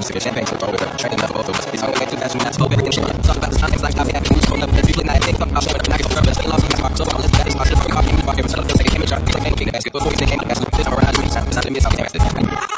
I'm sick of champagne, so throw it up. Training level over. It's only way too fast, that's over everything shit. Talk about the times like I've had. Who's pulling up and people in that thing. I'll show it up and I get the purpose. They lost my heart, so I'm listening to this. I slip from the car, give me the market. So I'm feeling like a image. I feel like anything. Ask it before you say, can't ask it. I'm around me. It's not the miss. I'm